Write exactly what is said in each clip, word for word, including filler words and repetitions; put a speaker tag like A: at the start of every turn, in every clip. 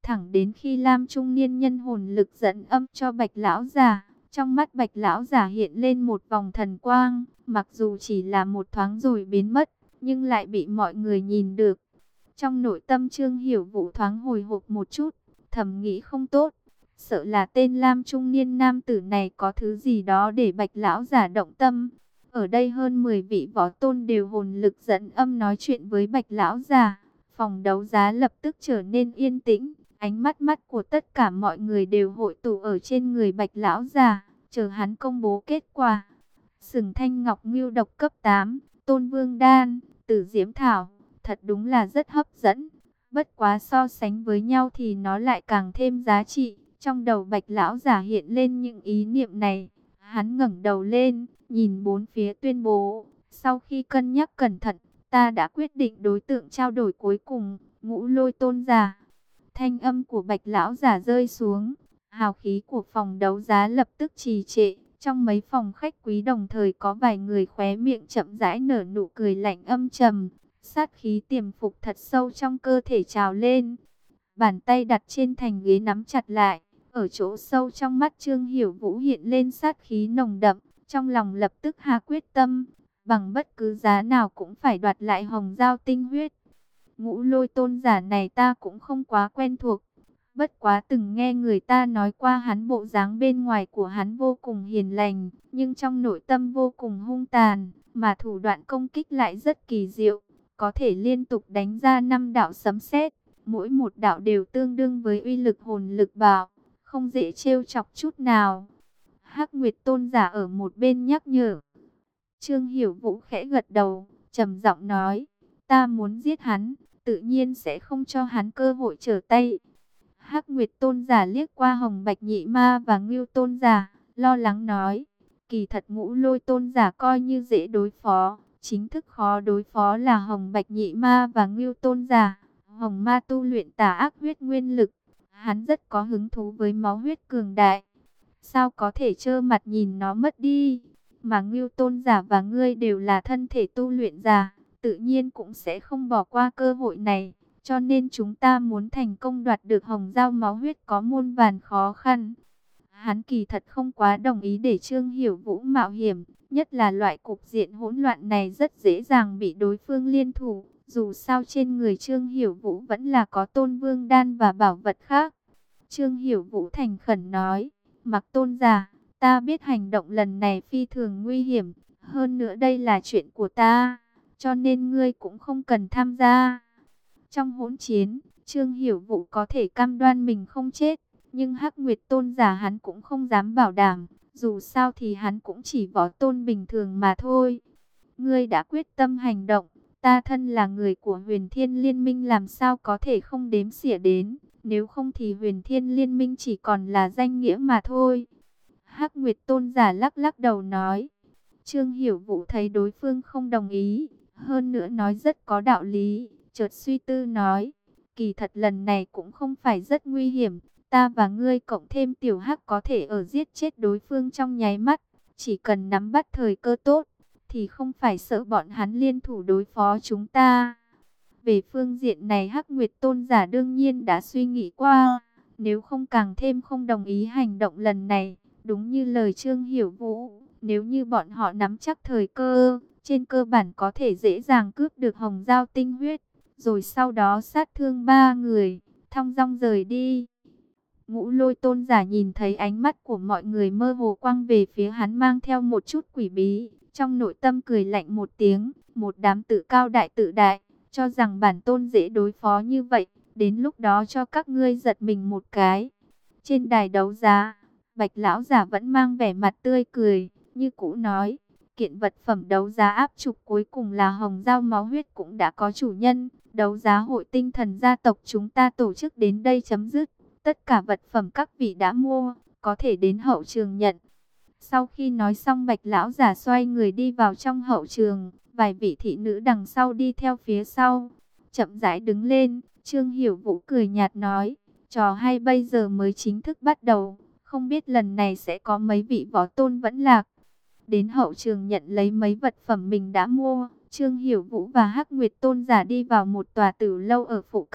A: thẳng đến khi Lam trung niên nhân hồn lực dẫn âm cho Bạch lão giả. Trong mắt Bạch lão giả hiện lên một vòng thần quang, mặc dù chỉ là một thoáng rồi biến mất, nhưng lại bị mọi người nhìn được. Trong nội tâm Trương Hiểu Vũ thoáng hồi hộp một chút, thầm nghĩ không tốt, sợ là tên Lam trung niên nam tử này có thứ gì đó để Bạch lão giả động tâm. Ở đây hơn mười vị võ tôn đều hồn lực dẫn âm nói chuyện với Bạch lão giả. Phòng đấu giá lập tức trở nên yên tĩnh, ánh mắt mắt của tất cả mọi người đều hội tụ ở trên người Bạch lão già, chờ hắn công bố kết quả. Sừng Thanh Ngọc Ngưu độc cấp tám, Tôn Vương Đan, Tử Diễm Thảo, thật đúng là rất hấp dẫn. Bất quá so sánh với nhau thì nó lại càng thêm giá trị. Trong đầu Bạch lão giả hiện lên những ý niệm này, hắn ngẩng đầu lên, nhìn bốn phía tuyên bố, sau khi cân nhắc cẩn thận, ta đã quyết định đối tượng trao đổi cuối cùng, Ngũ Lôi tôn giả. Thanh âm của Bạch lão giả rơi xuống, hào khí của phòng đấu giá lập tức trì trệ. Trong mấy phòng khách quý đồng thời có vài người khóe miệng chậm rãi nở nụ cười lạnh âm trầm, sát khí tiềm phục thật sâu trong cơ thể trào lên. Bàn tay đặt trên thành ghế nắm chặt lại, ở chỗ sâu trong mắt Trương Hiểu Vũ hiện lên sát khí nồng đậm, trong lòng lập tức hạ quyết tâm, bằng bất cứ giá nào cũng phải đoạt lại hồng giao tinh huyết. Ngũ Lôi tôn giả này ta cũng không quá quen thuộc, bất quá từng nghe người ta nói qua hắn, bộ dáng bên ngoài của hắn vô cùng hiền lành, nhưng trong nội tâm vô cùng hung tàn, mà thủ đoạn công kích lại rất kỳ diệu, có thể liên tục đánh ra năm đạo sấm sét, mỗi một đạo đều tương đương với uy lực hồn lực bạo, không dễ trêu chọc chút nào. Hắc Nguyệt tôn giả ở một bên nhắc nhở. Trương Hiểu Vũ khẽ gật đầu, trầm giọng nói, ta muốn giết hắn, tự nhiên sẽ không cho hắn cơ hội trở tay. Hắc Nguyệt tôn giả liếc qua Hồng Bạch Nhị Ma và Ngưu tôn giả, lo lắng nói, kỳ thật Ngũ Lôi tôn giả coi như dễ đối phó, chính thức khó đối phó là Hồng Bạch Nhị Ma và Ngưu tôn giả. Hồng Ma tu luyện tà ác huyết nguyên lực, hắn rất có hứng thú với máu huyết cường đại, sao có thể trơ mặt nhìn nó mất đi. Mà Ngưu tôn giả và ngươi đều là thân thể tu luyện giả, tự nhiên cũng sẽ không bỏ qua cơ hội này. Cho nên chúng ta muốn thành công đoạt được hồng giao máu huyết có muôn vàn khó khăn. Hắn kỳ thật không quá đồng ý để Trương Hiểu Vũ mạo hiểm, nhất là loại cục diện hỗn loạn này rất dễ dàng bị đối phương liên thủ. Dù sao trên người Trương Hiểu Vũ vẫn là có Tôn Vương Đan và bảo vật khác. Trương Hiểu Vũ thành khẩn nói, Mặc tôn giả, ta biết hành động lần này phi thường nguy hiểm, hơn nữa đây là chuyện của ta, cho nên ngươi cũng không cần tham gia. Trong hỗn chiến, Trương Hiểu Vũ có thể cam đoan mình không chết, nhưng Hắc Nguyệt tôn giả hắn cũng không dám bảo đảm, dù sao thì hắn cũng chỉ võ tôn bình thường mà thôi. Ngươi đã quyết tâm hành động, ta thân là người của Huyền Thiên Liên Minh làm sao có thể không đếm xỉa đến, nếu không thì Huyền Thiên Liên Minh chỉ còn là danh nghĩa mà thôi. Hắc Nguyệt tôn giả lắc lắc đầu nói. Trương Hiểu Vũ thấy đối phương không đồng ý, hơn nữa nói rất có đạo lý, chợt suy tư nói, kỳ thật lần này cũng không phải rất nguy hiểm, ta và ngươi cộng thêm tiểu Hắc có thể ở giết chết đối phương trong nháy mắt, chỉ cần nắm bắt thời cơ tốt, thì không phải sợ bọn hắn liên thủ đối phó chúng ta. Về phương diện này Hắc Nguyệt tôn giả đương nhiên đã suy nghĩ qua, nếu không càng thêm không đồng ý hành động lần này, đúng như lời Trương Hiểu Vũ, nếu như bọn họ nắm chắc thời cơ, trên cơ bản có thể dễ dàng cướp được hồng giao tinh huyết, rồi sau đó sát thương ba người, thong dong rời đi. Ngũ Lôi tôn giả nhìn thấy ánh mắt của mọi người mơ hồ quăng về phía hắn mang theo một chút quỷ bí, trong nội tâm cười lạnh một tiếng, một đám tự cao đại tự đại, cho rằng bản tôn dễ đối phó như vậy, đến lúc đó cho các ngươi giật mình một cái. Trên đài đấu giá, Bạch lão giả vẫn mang vẻ mặt tươi cười, như cũ nói, kiện vật phẩm đấu giá áp trục cuối cùng là hồng giao máu huyết cũng đã có chủ nhân, đấu giá hội tinh thần gia tộc chúng ta tổ chức đến đây chấm dứt, tất cả vật phẩm các vị đã mua, có thể đến hậu trường nhận. Sau khi nói xong Bạch lão giả xoay người đi vào trong hậu trường, vài vị thị nữ đằng sau đi theo phía sau, chậm rãi đứng lên. Trương Hiểu Vũ cười nhạt nói, trò hay bây giờ mới chính thức bắt đầu, không biết lần này sẽ có mấy vị võ tôn vẫn lạc. Đến hậu trường nhận lấy mấy vật phẩm mình đã mua, Trương Hiểu Vũ và Hắc Nguyệt tôn giả đi vào một tòa tử lâu ở phụ cận,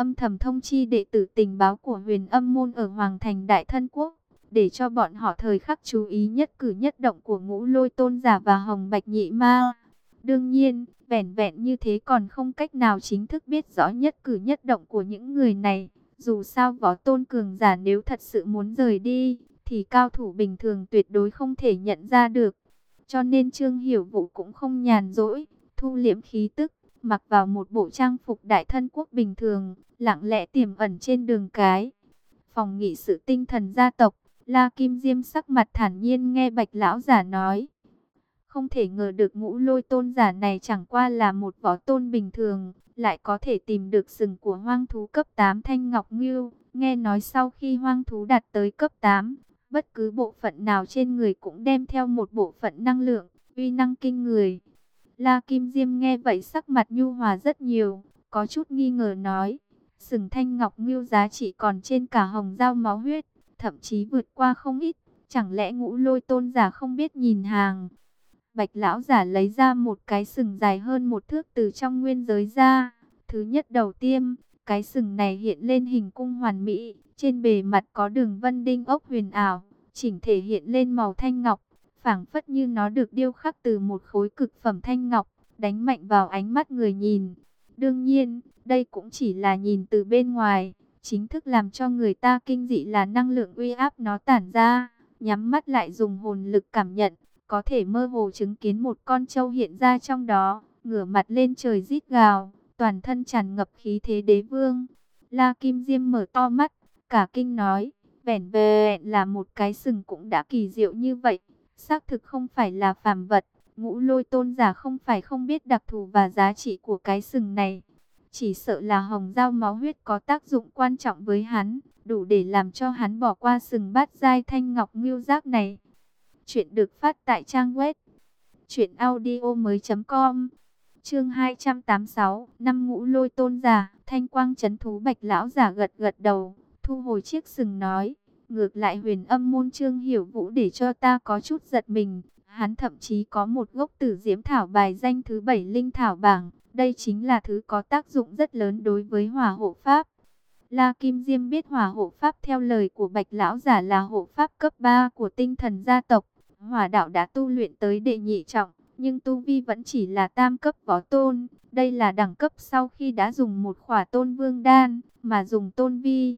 A: âm thầm thông chi đệ tử tình báo của Huyền Âm môn ở Hoàng thành Đại Thân Quốc, để cho bọn họ thời khắc chú ý nhất cử nhất động của Ngũ Lôi tôn giả và Hồng Bạch nhị ma. Đương nhiên, vẻn vẹn như thế còn không cách nào chính thức biết rõ nhất cử nhất động của những người này. Dù sao võ tôn cường giả nếu thật sự muốn rời đi, thì cao thủ bình thường tuyệt đối không thể nhận ra được. Cho nên Trương Hiểu Vũ cũng không nhàn rỗi, thu liễm khí tức, mặc vào một bộ trang phục Đại Thân Quốc bình thường, lặng lẽ tiềm ẩn trên đường cái. Phòng nghị sự Tinh Thần gia tộc, La Kim Diêm sắc mặt thản nhiên nghe Bạch lão giả nói. Không thể ngờ được Ngũ Lôi tôn giả này chẳng qua là một võ tôn bình thường, lại có thể tìm được sừng của hoang thú cấp tám Thanh Ngọc Ngưu. Nghe nói sau khi hoang thú đạt tới cấp tám, bất cứ bộ phận nào trên người cũng đem theo một bộ phận năng lượng, uy năng kinh người. La Kim Diêm nghe vậy sắc mặt nhu hòa rất nhiều, có chút nghi ngờ nói, sừng Thanh Ngọc Ngưu giá trị còn trên cả hồng dao máu huyết, thậm chí vượt qua không ít, chẳng lẽ Ngũ Lôi tôn giả không biết nhìn hàng. Bạch lão giả lấy ra một cái sừng dài hơn một thước từ trong nguyên giới ra. Thứ nhất đầu tiên, cái sừng này hiện lên hình cung hoàn mỹ, trên bề mặt có đường vân đinh ốc huyền ảo, chỉnh thể hiện lên màu thanh ngọc, phảng phất như nó được điêu khắc từ một khối cực phẩm thanh ngọc, đánh mạnh vào ánh mắt người nhìn. Đương nhiên, đây cũng chỉ là nhìn từ bên ngoài, chính thức làm cho người ta kinh dị là năng lượng uy áp nó tản ra, nhắm mắt lại dùng hồn lực cảm nhận, có thể mơ hồ chứng kiến một con trâu hiện ra trong đó, ngửa mặt lên trời rít gào, toàn thân tràn ngập khí thế đế vương. La Kim Diêm mở to mắt, cả kinh nói, vẻn vẹn là một cái sừng cũng đã kỳ diệu như vậy, xác thực không phải là phàm vật. Ngũ Lôi tôn giả không phải không biết đặc thù và giá trị của cái sừng này, chỉ sợ là hồng dao máu huyết có tác dụng quan trọng với hắn, đủ để làm cho hắn bỏ qua sừng bát giai Thanh Ngọc Ngưu giác này. Chuyện được phát tại trang web truyện audio mới com. Chương hai trăm tám mươi sáu, năm Ngũ Lôi tôn giả, Thanh Quang trấn thú. Bạch lão giả gật gật đầu, thu hồi chiếc sừng nói, ngược lại Huyền Âm môn Trương Hiểu Vũ để cho ta có chút giật mình, hắn thậm chí có một gốc Tử Diễm thảo bài danh thứ bảy linh thảo bảng, đây chính là thứ có tác dụng rất lớn đối với hỏa hộ pháp. La Kim Diêm biết hỏa hộ pháp theo lời của Bạch lão giả là hộ pháp cấp ba của Tinh Thần gia tộc. Hỏa đạo đã tu luyện tới đệ nhị trọng, nhưng tu vi vẫn chỉ là tam cấp võ tôn. Đây là đẳng cấp sau khi đã dùng một khỏa tôn vương đan, mà dùng tôn vi.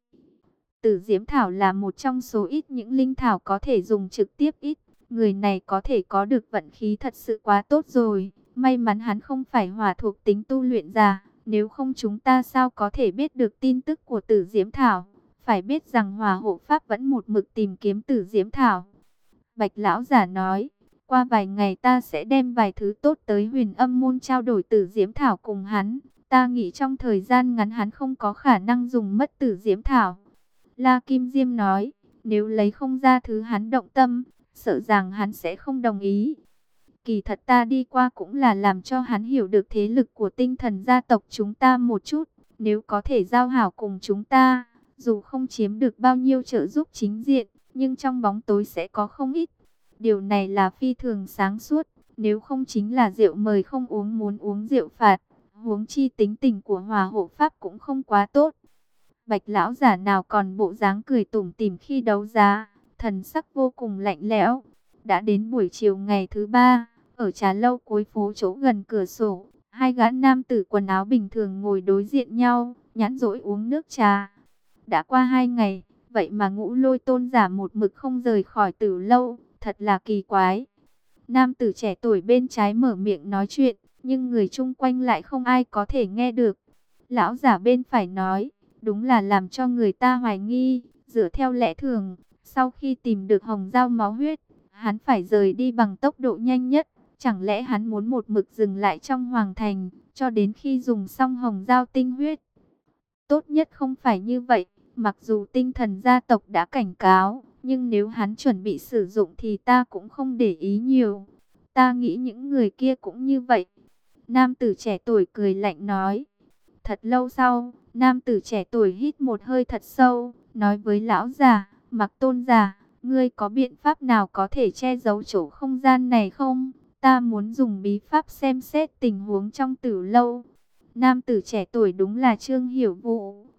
A: Tử Diễm thảo là một trong số ít những linh thảo có thể dùng trực tiếp ít. Người này có thể có được vận khí thật sự quá tốt rồi. May mắn hắn không phải hỏa thuộc tính tu luyện giả, nếu không chúng ta sao có thể biết được tin tức của Tử Diễm thảo. Phải biết rằng hỏa hộ pháp vẫn một mực tìm kiếm Tử Diễm thảo. Bạch lão giả nói, qua vài ngày ta sẽ đem vài thứ tốt tới Huyền Âm môn trao đổi Tử Diễm thảo cùng hắn. Ta nghĩ trong thời gian ngắn hắn không có khả năng dùng mất Tử Diễm thảo. La Kim Diêm nói, nếu lấy không ra thứ hắn động tâm, sợ rằng hắn sẽ không đồng ý. Kỳ thật ta đi qua cũng là làm cho hắn hiểu được thế lực của Tinh Thần gia tộc chúng ta một chút. Nếu có thể giao hảo cùng chúng ta, dù không chiếm được bao nhiêu trợ giúp chính diện, nhưng trong bóng tối sẽ có không ít. Điều này là phi thường sáng suốt, nếu không chính là rượu mời không uống muốn uống rượu phạt. Huống chi tính tình của hỏa hộ pháp cũng không quá tốt. Bạch lão giả nào còn bộ dáng cười tủm tỉm khi đấu giá, thần sắc vô cùng lạnh lẽo. Đã đến buổi chiều ngày thứ ba, ở trà lâu cuối phố chỗ gần cửa sổ, hai gã nam tử quần áo bình thường ngồi đối diện nhau, nhãn dỗi uống nước trà. Đã qua hai ngày, vậy mà Ngũ Lôi tôn giả một mực không rời khỏi Tử lâu, thật là kỳ quái. Nam tử trẻ tuổi bên trái mở miệng nói chuyện, nhưng người chung quanh lại không ai có thể nghe được. Lão giả bên phải nói, đúng là làm cho người ta hoài nghi, dựa theo lẽ thường, sau khi tìm được hồng dao máu huyết, hắn phải rời đi bằng tốc độ nhanh nhất. Chẳng lẽ hắn muốn một mực dừng lại trong hoàng thành, cho đến khi dùng xong hồng dao tinh huyết? Tốt nhất không phải như vậy, mặc dù Tinh Thần gia tộc đã cảnh cáo, nhưng nếu hắn chuẩn bị sử dụng thì ta cũng không để ý nhiều. Ta nghĩ những người kia cũng như vậy. Nam tử trẻ tuổi cười lạnh nói. Thật lâu sau, nam tử trẻ tuổi hít một hơi thật sâu, nói với lão già, Mặc tôn giả, ngươi có biện pháp nào có thể che giấu chỗ không gian này không? Ta muốn dùng bí pháp xem xét tình huống trong Tử lâu. Nam tử trẻ tuổi đúng là Trương Hiểu Vũ,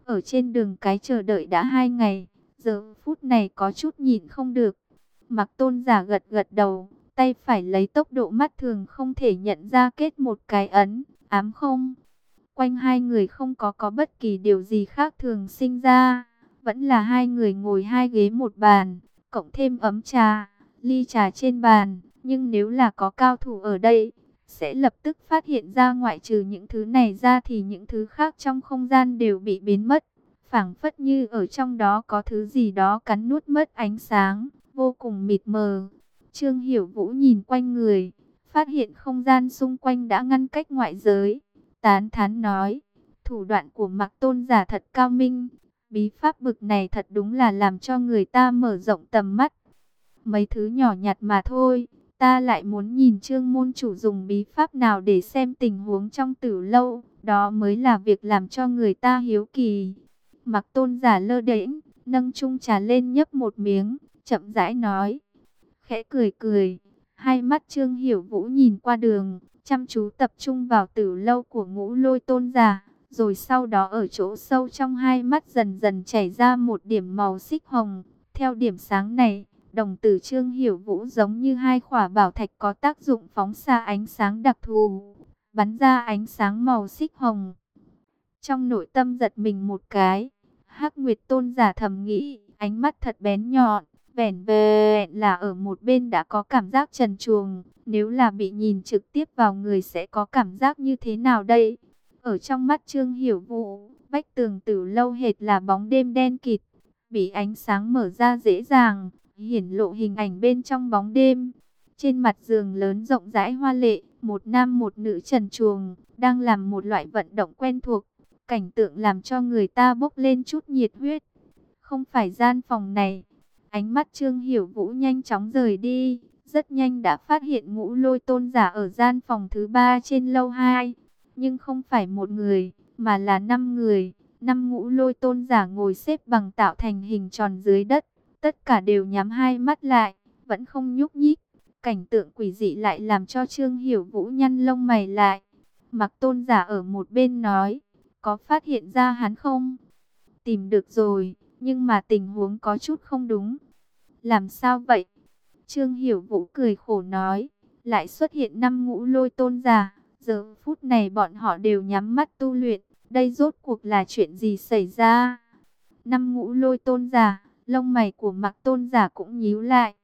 A: Ở trên đường cái chờ đợi đã hai ngày, giờ phút này có chút nhịn không được. Mặc Tôn giả gật gật đầu, tay phải lấy tốc độ mắt thường không thể nhận ra kết một cái ấn, ám không. Quanh hai người không có có bất kỳ điều gì khác thường sinh ra, vẫn là hai người ngồi hai ghế một bàn, cộng thêm ấm trà, ly trà trên bàn. Nhưng nếu là có cao thủ ở đây, sẽ lập tức phát hiện ra ngoại trừ những thứ này ra thì những thứ khác trong không gian đều bị biến mất. Phảng phất như ở trong đó có thứ gì đó cắn nuốt mất ánh sáng, vô cùng mịt mờ. Trương Hiểu Vũ nhìn quanh người, phát hiện không gian xung quanh đã ngăn cách ngoại giới. Tán thán nói, thủ đoạn của Mặc Tôn giả thật cao minh, bí pháp bực này thật đúng là làm cho người ta mở rộng tầm mắt. Mấy thứ nhỏ nhặt mà thôi, ta lại muốn nhìn Trương môn chủ dùng bí pháp nào để xem tình huống trong Tử Lâu, đó mới là việc làm cho người ta hiếu kỳ. Mặc Tôn giả lơ đễnh, nâng chung trà lên nhấp một miếng, chậm rãi nói, khẽ cười cười. Hai mắt Trương Hiểu Vũ nhìn qua đường, chăm chú tập trung vào Tử Lâu của Ngũ Lôi Tôn giả, rồi sau đó ở chỗ sâu trong hai mắt dần dần chảy ra một điểm màu xích hồng. Theo điểm sáng này, đồng tử Trương Hiểu Vũ giống như hai khỏa bảo thạch có tác dụng phóng xa ánh sáng đặc thù, bắn ra ánh sáng màu xích hồng. Trong nội tâm giật mình một cái, Hắc Nguyệt Tôn giả thầm nghĩ, ánh mắt thật bén nhọn, vẻn vẹn là ở một bên đã có cảm giác trần truồng, nếu là bị nhìn trực tiếp vào người sẽ có cảm giác như thế nào đây? Ở trong mắt Trương Hiểu Vũ, vách tường Tử Lâu hệt là bóng đêm đen kịt, bị ánh sáng mở ra dễ dàng, hiển lộ hình ảnh bên trong bóng đêm. Trên mặt giường lớn rộng rãi hoa lệ, một nam một nữ trần truồng, đang làm một loại vận động quen thuộc. Cảnh tượng làm cho người ta bốc lên chút nhiệt huyết. Không phải gian phòng này. Ánh mắt Trương Hiểu Vũ nhanh chóng rời đi. Rất nhanh đã phát hiện Ngũ Lôi Tôn giả ở gian phòng thứ ba trên lầu hai. Nhưng không phải một người, mà là năm người. Năm Ngũ Lôi Tôn giả ngồi xếp bằng tạo thành hình tròn dưới đất. Tất cả đều nhắm hai mắt lại, vẫn không nhúc nhích. Cảnh tượng quỷ dị lại làm cho Trương Hiểu Vũ nhăn lông mày lại. Mặc Tôn giả ở một bên nói, có phát hiện ra hắn không? Tìm được rồi, nhưng mà tình huống có chút không đúng. Làm sao vậy? Trương Hiểu Vũ cười khổ nói, lại xuất hiện năm Ngũ Lôi Tôn giả. Giờ phút này bọn họ đều nhắm mắt tu luyện. Đây rốt cuộc là chuyện gì xảy ra? Năm Ngũ Lôi Tôn giả, lông mày của Mặc Tôn giả cũng nhíu lại.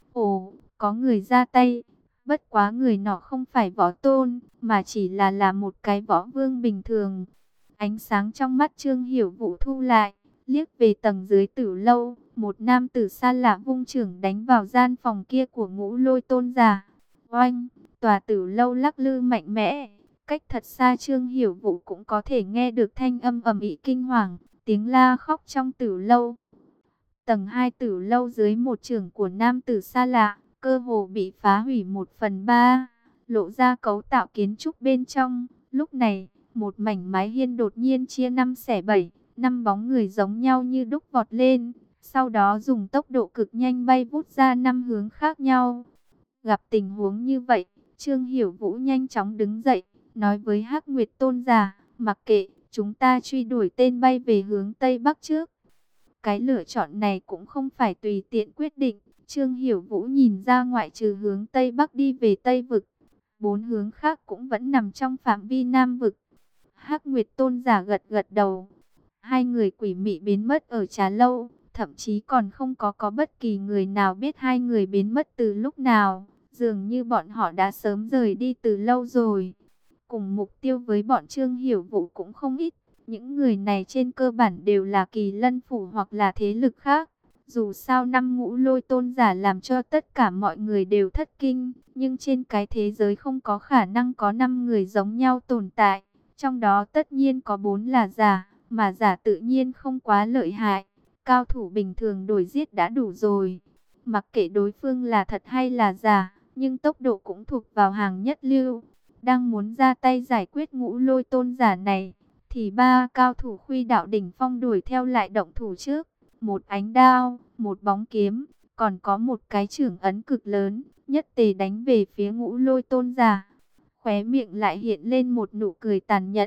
A: Ồ, có người ra tay. Bất quá người nọ không phải võ tôn, mà chỉ là là một cái võ vương bình thường. Ánh sáng trong mắt Trương Hiểu Vũ thu lại, liếc về tầng dưới Tử Lâu, một nam tử xa lạ vung chưởng đánh vào gian phòng kia của Ngũ Lôi Tôn giả. Oanh, tòa Tử Lâu lắc lư mạnh mẽ, cách thật xa Trương Hiểu Vũ cũng có thể nghe được thanh âm ầm ĩ kinh hoàng, tiếng la khóc trong Tử Lâu. Tầng hai Tử Lâu dưới một chưởng của nam tử xa lạ, cơ hồ bị phá hủy một phần ba, lộ ra cấu tạo kiến trúc bên trong. Lúc này, một mảnh mái hiên đột nhiên chia năm xẻ bảy, năm bóng người giống nhau như đúc vọt lên, sau đó dùng tốc độ cực nhanh bay vút ra năm hướng khác nhau. Gặp tình huống như vậy, Trương Hiểu Vũ nhanh chóng đứng dậy, nói với Hắc Nguyệt Tôn giả, mặc kệ, chúng ta truy đuổi tên bay về hướng Tây Bắc trước. Cái lựa chọn này cũng không phải tùy tiện quyết định. Trương Hiểu Vũ nhìn ra ngoại trừ hướng Tây Bắc đi về Tây Vực, bốn hướng khác cũng vẫn nằm trong phạm vi Nam Vực. Hắc Nguyệt Tôn giả gật gật đầu. Hai người quỷ mị biến mất ở trà lâu, thậm chí còn không có có bất kỳ người nào biết hai người biến mất từ lúc nào. Dường như bọn họ đã sớm rời đi từ lâu rồi. Cùng mục tiêu với bọn Trương Hiểu Vũ cũng không ít. Những người này trên cơ bản đều là Kỳ Lân Phủ hoặc là thế lực khác. Dù sao năm Ngũ Lôi Tôn giả làm cho tất cả mọi người đều thất kinh, nhưng trên cái thế giới không có khả năng có năm người giống nhau tồn tại. Trong đó tất nhiên có bốn là giả, mà giả tự nhiên không quá lợi hại. Cao thủ bình thường đuổi giết đã đủ rồi. Mặc kệ đối phương là thật hay là giả, nhưng tốc độ cũng thuộc vào hàng nhất lưu. Đang muốn ra tay giải quyết Ngũ Lôi Tôn giả này, thì ba cao thủ Khuy Đạo đỉnh phong đuổi theo lại động thủ trước. Một ánh đao, một bóng kiếm, còn có một cái chưởng ấn cực lớn, nhất tề đánh về phía Ngũ Lôi Tôn giả. Khóe miệng lại hiện lên một nụ cười tàn nhẫn,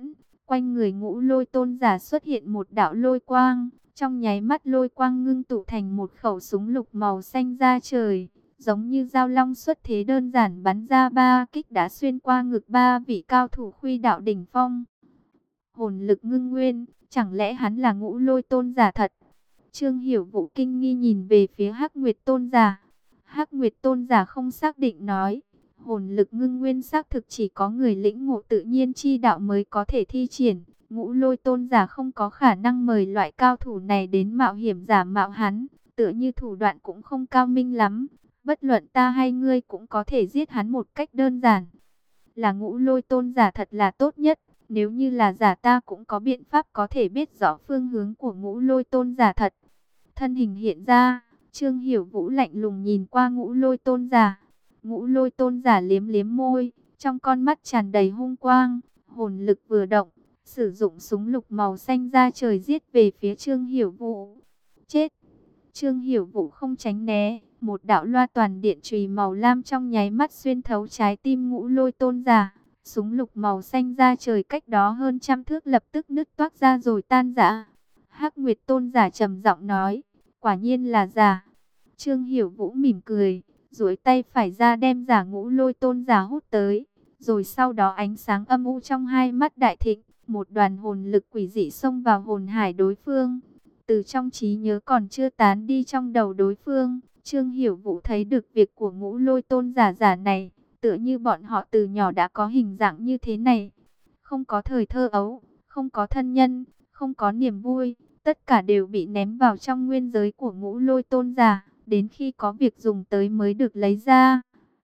A: Quanh người Ngũ Lôi Tôn giả xuất hiện một đạo lôi quang, trong nháy mắt lôi quang ngưng tụ thành một khẩu súng lục màu xanh ra trời, giống như dao long xuất thế, đơn giản bắn ra ba kích đã xuyên qua ngực ba vị cao thủ Khuy đạo đỉnh phong. Hồn lực ngưng nguyên, chẳng lẽ hắn là Ngũ Lôi Tôn giả thật? Trương Hiểu Vũ kinh nghi nhìn về phía Hắc Nguyệt Tôn giả. Hắc Nguyệt Tôn giả không xác định nói, hồn lực ngưng nguyên xác thực chỉ có người lĩnh ngộ tự nhiên chi đạo mới có thể thi triển. Ngũ Lôi Tôn giả không có khả năng mời loại cao thủ này đến mạo hiểm giả mạo hắn, tựa như thủ đoạn cũng không cao minh lắm. Bất luận ta hay ngươi cũng có thể giết hắn một cách đơn giản. Là Ngũ Lôi Tôn giả thật là tốt nhất, nếu như là giả ta cũng có biện pháp có thể biết rõ phương hướng của Ngũ Lôi Tôn giả thật. Thân hình hiện ra, Trương Hiểu Vũ lạnh lùng nhìn qua Ngũ Lôi Tôn giả. Ngũ Lôi Tôn giả liếm liếm môi, trong con mắt tràn đầy hung quang, hồn lực vừa động, sử dụng súng lục màu xanh ra trời giết về phía Trương Hiểu Vũ. Chết! Trương Hiểu Vũ không tránh né, một đạo loa toàn điện chùy màu lam trong nháy mắt xuyên thấu trái tim Ngũ Lôi Tôn giả. Súng lục màu xanh ra trời cách đó hơn trăm thước lập tức nứt toác ra rồi tan rã. Hắc Nguyệt Tôn giả trầm giọng nói, quả nhiên là giả. Trương Hiểu Vũ mỉm cười, duỗi tay phải ra đem giả Ngũ Lôi Tôn giả hút tới, rồi sau đó ánh sáng âm u trong hai mắt đại thịnh, một đoàn hồn lực quỷ dị xông vào hồn hải đối phương. Từ trong trí nhớ còn chưa tán đi trong đầu đối phương, Trương Hiểu Vũ thấy được việc của Ngũ Lôi Tôn giả giả này, tựa như bọn họ từ nhỏ đã có hình dạng như thế này. Không có thời thơ ấu, không có thân nhân, không có niềm vui, tất cả đều bị ném vào trong nguyên giới của Ngũ Lôi Tôn giả, đến khi có việc dùng tới mới được lấy ra.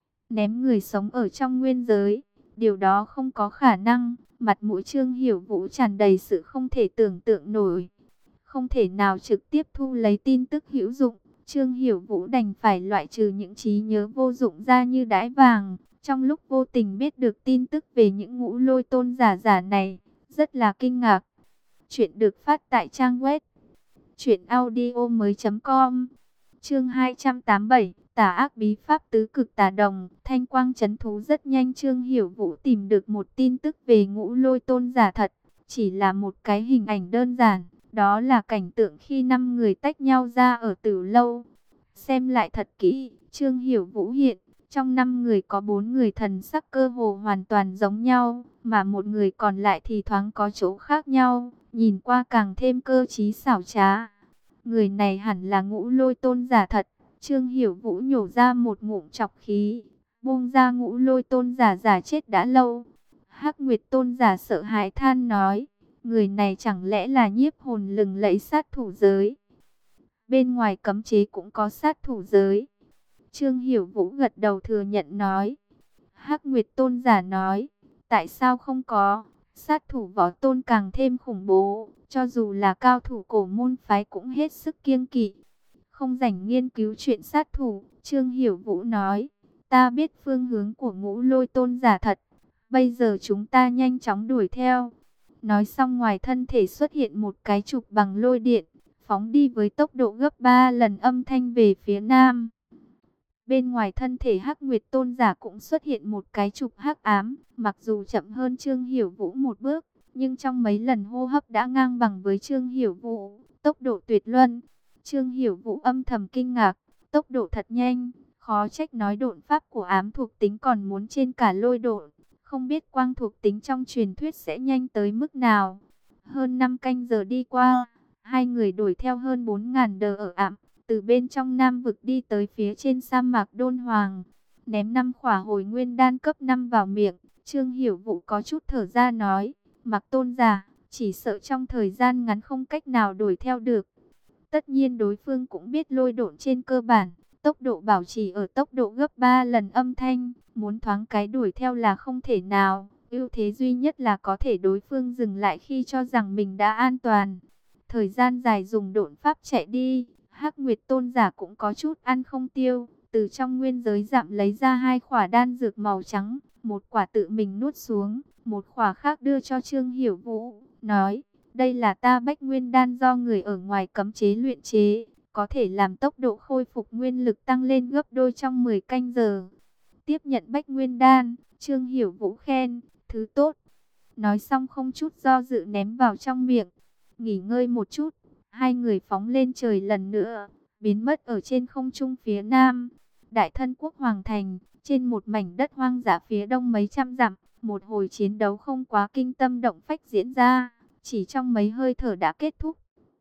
A: Ném người sống ở trong nguyên giới, điều đó không có khả năng. Mặt mũi Trương Hiểu Vũ tràn đầy sự không thể tưởng tượng nổi. Không thể nào trực tiếp thu lấy tin tức hữu dụng, Trương Hiểu Vũ đành phải loại trừ những trí nhớ vô dụng ra như đãi vàng. Trong lúc vô tình biết được tin tức về những Ngũ Lôi Tôn giả giả này, rất là kinh ngạc. Chuyện được phát tại trang web truyện audio mới chấm com. Chương hai trăm tám mươi bảy, Tà ác bí pháp tứ cực tà đồng, thanh quang trấn thú. Rất nhanh Trương Hiểu Vũ tìm được một tin tức về Ngũ Lôi Tôn giả thật, chỉ là một cái hình ảnh đơn giản, đó là cảnh tượng khi năm người tách nhau ra ở Tử Lâu. Xem lại thật kỹ, Trương Hiểu Vũ hiện, trong năm người có bốn người thần sắc cơ hồ hoàn toàn giống nhau, mà một người còn lại thì thoáng có chỗ khác nhau, nhìn qua càng thêm cơ trí xảo trá. Người này hẳn là Ngũ Lôi Tôn giả thật. Trương Hiểu Vũ nhổ ra một ngụm trọc khí, buông ra Ngũ Lôi Tôn giả giả chết đã lâu. Hắc Nguyệt Tôn giả sợ hãi than nói, người này chẳng lẽ là nhiếp hồn lừng lẫy sát thủ giới? Bên ngoài cấm chế cũng có sát thủ giới. Trương Hiểu Vũ gật đầu thừa nhận nói. Hắc Nguyệt Tôn giả nói, tại sao không có? Sát thủ võ tôn càng thêm khủng bố, cho dù là cao thủ cổ môn phái cũng hết sức kiêng kỵ. Không rảnh nghiên cứu chuyện sát thủ, Trương Hiểu Vũ nói, ta biết phương hướng của Ngũ Lôi Tôn giả thật, bây giờ chúng ta nhanh chóng đuổi theo. Nói xong ngoài thân thể xuất hiện một cái trục bằng lôi điện, phóng đi với tốc độ gấp ba lần âm thanh về phía nam. Bên ngoài thân thể Hắc Nguyệt Tôn giả cũng xuất hiện một cái trục hắc ám, mặc dù chậm hơn Trương Hiểu Vũ một bước, nhưng trong mấy lần hô hấp đã ngang bằng với Trương Hiểu Vũ, tốc độ tuyệt luân. Trương Hiểu Vũ âm thầm kinh ngạc, tốc độ thật nhanh, khó trách nói độn pháp của ám thuộc tính còn muốn trên cả lôi độn, không biết quang thuộc tính trong truyền thuyết sẽ nhanh tới mức nào. Hơn năm canh giờ đi qua, hai người đuổi theo hơn bốn nghìn đờ ở ảm, từ bên trong Nam vực đi tới phía trên sa mạc Đôn Hoàng, ném năm khỏa hồi nguyên đan cấp năm vào miệng. Trương Hiểu Vũ có chút thở ra nói, Mặc Tôn giả, chỉ sợ trong thời gian ngắn không cách nào đuổi theo được. Tất nhiên đối phương cũng biết lôi độn trên cơ bản, tốc độ bảo trì ở tốc độ gấp ba lần âm thanh, muốn thoáng cái đuổi theo là không thể nào. Ưu thế duy nhất là có thể đối phương dừng lại khi cho rằng mình đã an toàn. Thời gian dài dùng độn pháp chạy đi, Hắc Nguyệt Tôn giả cũng có chút ăn không tiêu, từ trong nguyên giới dặm lấy ra hai khỏa đan dược màu trắng, một quả tự mình nuốt xuống, một khỏa khác đưa cho Trương Hiểu Vũ, nói, đây là ta Bách Nguyên đan do người ở ngoài cấm chế luyện chế, có thể làm tốc độ khôi phục nguyên lực tăng lên gấp đôi trong mười canh giờ. Tiếp nhận Bách Nguyên đan, Trương Hiểu Vũ khen, thứ tốt. nói xong không chút do dự ném vào trong miệng. Nghỉ ngơi một chút, hai người phóng lên trời lần nữa, biến mất ở trên không trung phía nam. Đại Thân Quốc Hoàng Thành, trên một mảnh đất hoang dã phía đông mấy trăm dặm, một hồi chiến đấu không quá kinh tâm động phách diễn ra, chỉ trong mấy hơi thở đã kết thúc.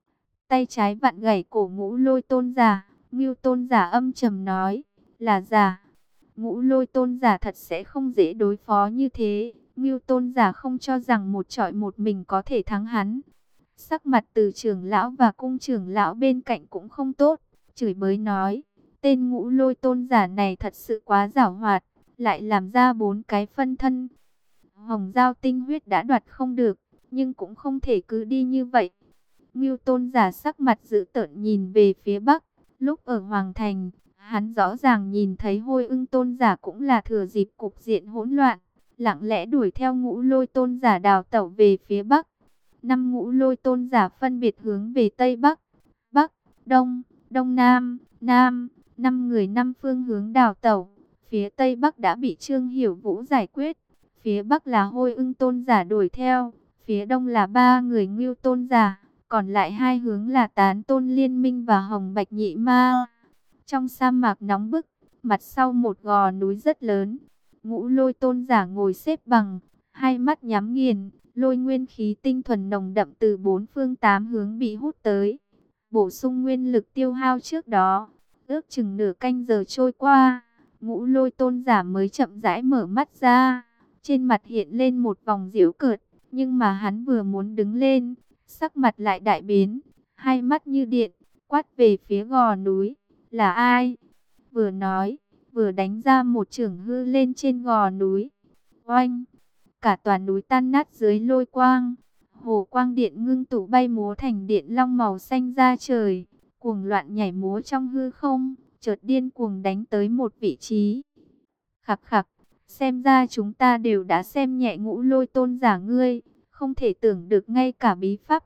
A: Tay trái vặn gảy cổ Ngũ Lôi Tôn giả, Ngưu Tôn giả âm trầm nói, là giả. Ngũ Lôi Tôn giả thật sẽ không dễ đối phó như thế. Ngưu Tôn giả không cho rằng một trọi một mình có thể thắng hắn. Sắc mặt Từ trưởng lão và cung trưởng lão bên cạnh cũng không tốt, chửi bới nói, tên Ngũ Lôi Tôn giả này thật sự quá giảo hoạt, lại làm ra bốn cái phân thân. Hồng Giao tinh huyết đã đoạt không được, nhưng cũng không thể cứ đi như vậy. Ngưu Tôn giả sắc mặt dữ tợn nhìn về phía bắc, lúc ở Hoàng Thành, hắn rõ ràng nhìn thấy Hôi Ưng Tôn giả cũng là thừa dịp cục diện hỗn loạn, lặng lẽ đuổi theo Ngũ Lôi Tôn giả đào tẩu về phía bắc. Năm Ngũ Lôi Tôn giả phân biệt hướng về Tây Bắc, Bắc, Đông, Đông Nam, Nam, năm người năm phương hướng đào tẩu. Phía Tây Bắc đã bị Trương Hiểu Vũ giải quyết, phía Bắc là Hôi Ưng Tôn giả đuổi theo, phía Đông là ba người Ngưu Tôn giả, còn lại hai hướng là Tán Tôn Liên Minh và Hồng Bạch Nhị Ma. Trong sa mạc nóng bức, mặt sau một gò núi rất lớn, Ngũ Lôi Tôn giả ngồi xếp bằng, hai mắt nhắm nghiền, lôi nguyên khí tinh thuần nồng đậm từ bốn phương tám hướng bị hút tới, bổ sung nguyên lực tiêu hao trước đó. Ước chừng nửa canh giờ trôi qua, Ngũ Lôi Tôn giả mới chậm rãi mở mắt ra, trên mặt hiện lên một vòng giễu cợt, nhưng mà hắn vừa muốn đứng lên, sắc mặt lại đại biến, hai mắt như điện, quát về phía gò núi, là ai? Vừa nói, vừa đánh ra một chưởng hư lên trên gò núi. Oanh! Cả tòa núi tan nát dưới lôi quang, hồ quang điện ngưng tụ bay múa thành điện long màu xanh ra trời, cuồng loạn nhảy múa trong hư không, chợt điên cuồng đánh tới một vị trí. Khặc khặc, xem ra chúng ta đều đã xem nhẹ Ngũ Lôi Tôn giả ngươi, không thể tưởng được ngay cả bí pháp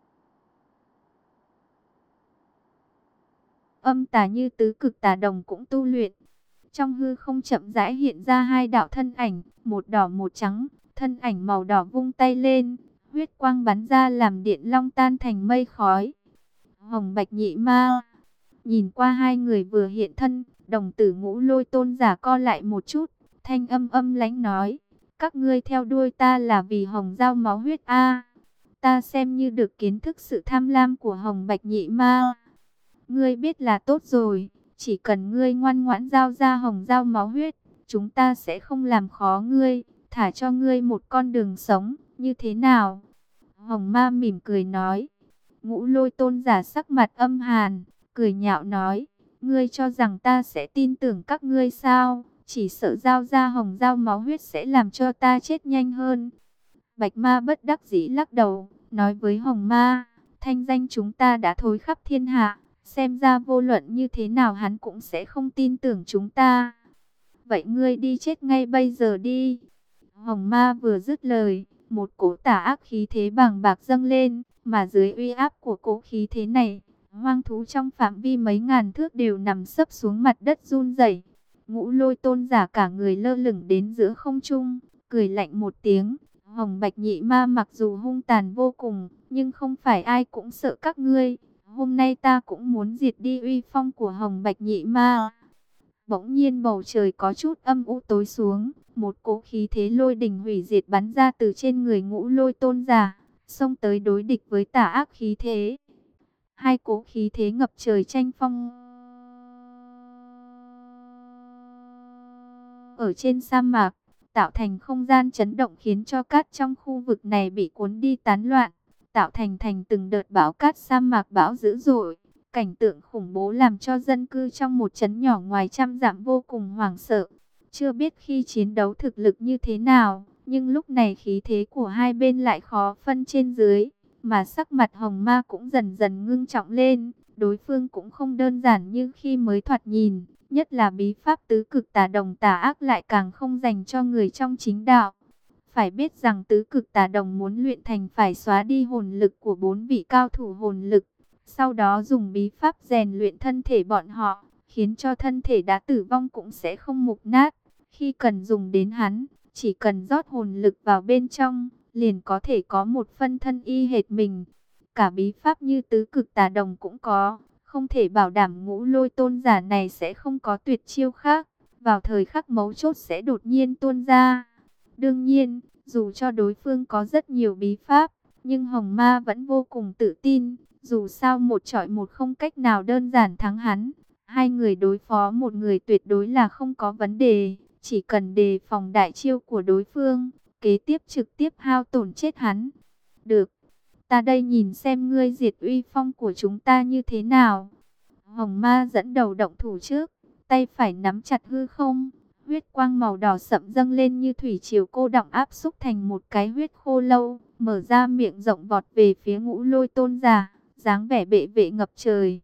A: âm tà như tứ cực tà đồng cũng tu luyện. Trong hư không chậm rãi hiện ra hai đạo thân ảnh, một đỏ một trắng, thân ảnh màu đỏ vung tay lên, huyết quang bắn ra làm điện long tan thành mây khói. Hồng Bạch Nhị Ma, nhìn qua hai người vừa hiện thân, đồng tử Ngũ Lôi Tôn giả co lại một chút, thanh âm âm lãnh nói, các ngươi theo đuôi ta là vì Hồng Giao máu huyết a? Ta xem như được kiến thức sự tham lam của Hồng Bạch Nhị Ma. Ngươi biết là tốt rồi, chỉ cần ngươi ngoan ngoãn giao ra Hồng Giao máu huyết, chúng ta sẽ không làm khó ngươi, thả cho ngươi một con đường sống, như thế nào? Hồng Ma mỉm cười nói. Ngũ Lôi Tôn giả sắc mặt âm hàn, cười nhạo nói, ngươi cho rằng ta sẽ tin tưởng các ngươi sao? Chỉ sợ giao ra Hồng Giao máu huyết sẽ làm cho ta chết nhanh hơn. Bạch Ma bất đắc dĩ lắc đầu, nói với Hồng Ma, thanh danh chúng ta đã thối khắp thiên hạ, xem ra vô luận như thế nào hắn cũng sẽ không tin tưởng chúng ta. Vậy ngươi đi chết ngay bây giờ đi. Hồng Ma vừa dứt lời, một cỗ tà ác khí thế bàng bạc dâng lên, mà dưới uy áp của cỗ khí thế này, hoang thú trong phạm vi mấy ngàn thước đều nằm sấp xuống mặt đất run rẩy. Ngũ Lôi Tôn giả cả người lơ lửng đến giữa không trung, cười lạnh một tiếng. Hồng Bạch Nhị Ma mặc dù hung tàn vô cùng, nhưng không phải ai cũng sợ các ngươi. Hôm nay ta cũng muốn diệt đi uy phong của Hồng Bạch Nhị Ma. Bỗng nhiên bầu trời có chút âm u tối xuống, một cỗ khí thế lôi đình hủy diệt bắn ra từ trên người Ngũ Lôi Tôn giả, xông tới đối địch với tà ác khí thế. Hai cỗ khí thế ngập trời tranh phong. Ở trên sa mạc, tạo thành không gian chấn động khiến cho cát trong khu vực này bị cuốn đi tán loạn, tạo thành thành từng đợt bão cát sa mạc bão dữ dội. Cảnh tượng khủng bố làm cho dân cư trong một trấn nhỏ ngoài trăm dặm vô cùng hoảng sợ. Chưa biết khi chiến đấu thực lực như thế nào, nhưng lúc này khí thế của hai bên lại khó phân trên dưới, mà sắc mặt Hồng Ma cũng dần dần ngưng trọng lên. Đối phương cũng không đơn giản như khi mới thoạt nhìn, nhất là bí pháp tứ cực tà đồng tà ác lại càng không dành cho người trong chính đạo. Phải biết rằng tứ cực tà đồng muốn luyện thành phải xóa đi hồn lực của bốn vị cao thủ hồn lực, sau đó dùng bí pháp rèn luyện thân thể bọn họ, khiến cho thân thể đã tử vong cũng sẽ không mục nát. Khi cần dùng đến hắn, chỉ cần rót hồn lực vào bên trong, liền có thể có một phân thân y hệt mình. Cả bí pháp như tứ cực tà đồng cũng có, không thể bảo đảm Ngũ Lôi tôn giả này sẽ không có tuyệt chiêu khác, vào thời khắc mấu chốt sẽ đột nhiên tuôn ra. Đương nhiên, dù cho đối phương có rất nhiều bí pháp, nhưng Hồng Ma vẫn vô cùng tự tin, dù sao một chọi một không cách nào đơn giản thắng hắn. Hai người đối phó một người tuyệt đối là không có vấn đề, chỉ cần đề phòng đại chiêu của đối phương, kế tiếp trực tiếp hao tổn chết hắn. Được, ta đây nhìn xem ngươi diệt uy phong của chúng ta như thế nào. Hồng Ma dẫn đầu động thủ trước, tay phải nắm chặt hư không, huyết quang màu đỏ sậm dâng lên như thủy triều cô đọng áp xúc thành một cái huyết khô lâu, mở ra miệng rộng vọt về phía Ngũ Lôi tôn giả, dáng vẻ bệ vệ ngập trời.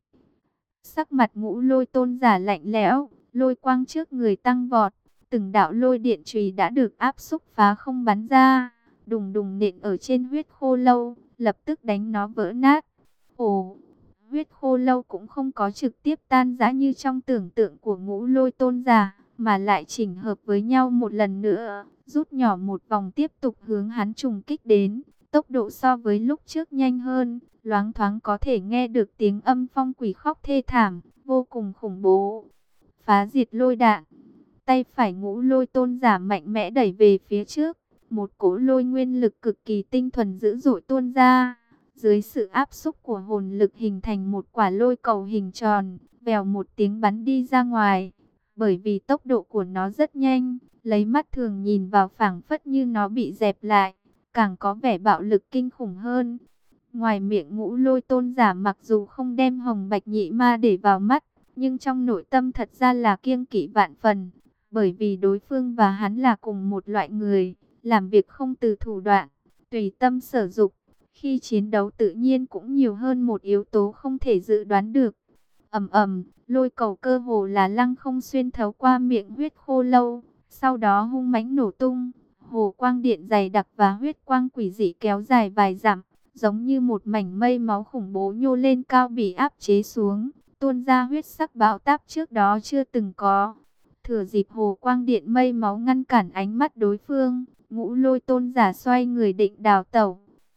A: Sắc mặt Ngũ Lôi tôn giả lạnh lẽo, lôi quang trước người tăng vọt, từng đạo lôi điện chùy đã được áp xúc phá không bắn ra, đùng đùng nện ở trên huyết khô lâu, lập tức đánh nó vỡ nát. Ồ, huyết khô lâu cũng không có trực tiếp tan rã như trong tưởng tượng của Ngũ Lôi tôn giả, mà lại chỉnh hợp với nhau một lần nữa, rút nhỏ một vòng tiếp tục hướng hắn trùng kích đến. Tốc độ so với lúc trước nhanh hơn, loáng thoáng có thể nghe được tiếng âm phong quỷ khóc thê thảm, vô cùng khủng bố. Phá diệt lôi đạn, tay phải Ngũ Lôi tôn giả mạnh mẽ đẩy về phía trước, một cỗ lôi nguyên lực cực kỳ tinh thuần dữ dội tuôn ra. Dưới sự áp xúc của hồn lực hình thành một quả lôi cầu hình tròn, vèo một tiếng bắn đi ra ngoài. Bởi vì tốc độ của nó rất nhanh, lấy mắt thường nhìn vào phảng phất như nó bị dẹp lại, càng có vẻ bạo lực kinh khủng hơn. Ngoài miệng Ngũ Lôi tôn giả mặc dù không đem Hồng Bạch Nhị Ma để vào mắt, nhưng trong nội tâm thật ra là kiêng kỵ vạn phần, bởi vì đối phương và hắn là cùng một loại người, làm việc không từ thủ đoạn, tùy tâm sở dục. Khi chiến đấu tự nhiên cũng nhiều hơn một yếu tố không thể dự đoán được. Ầm ầm, lôi cầu cơ hồ là lăng không xuyên thấu qua miệng huyết khô lâu, sau đó hung mãnh nổ tung, hồ quang điện dày đặc và huyết quang quỷ dị kéo dài vài dặm, giống như một mảnh mây máu khủng bố nhô lên cao bị áp chế xuống, tuôn ra huyết sắc bão táp trước đó chưa từng có. Thừa dịp hồ quang điện mây máu ngăn cản ánh mắt đối phương, Ngũ Lôi tôn giả xoay người định đào tẩu.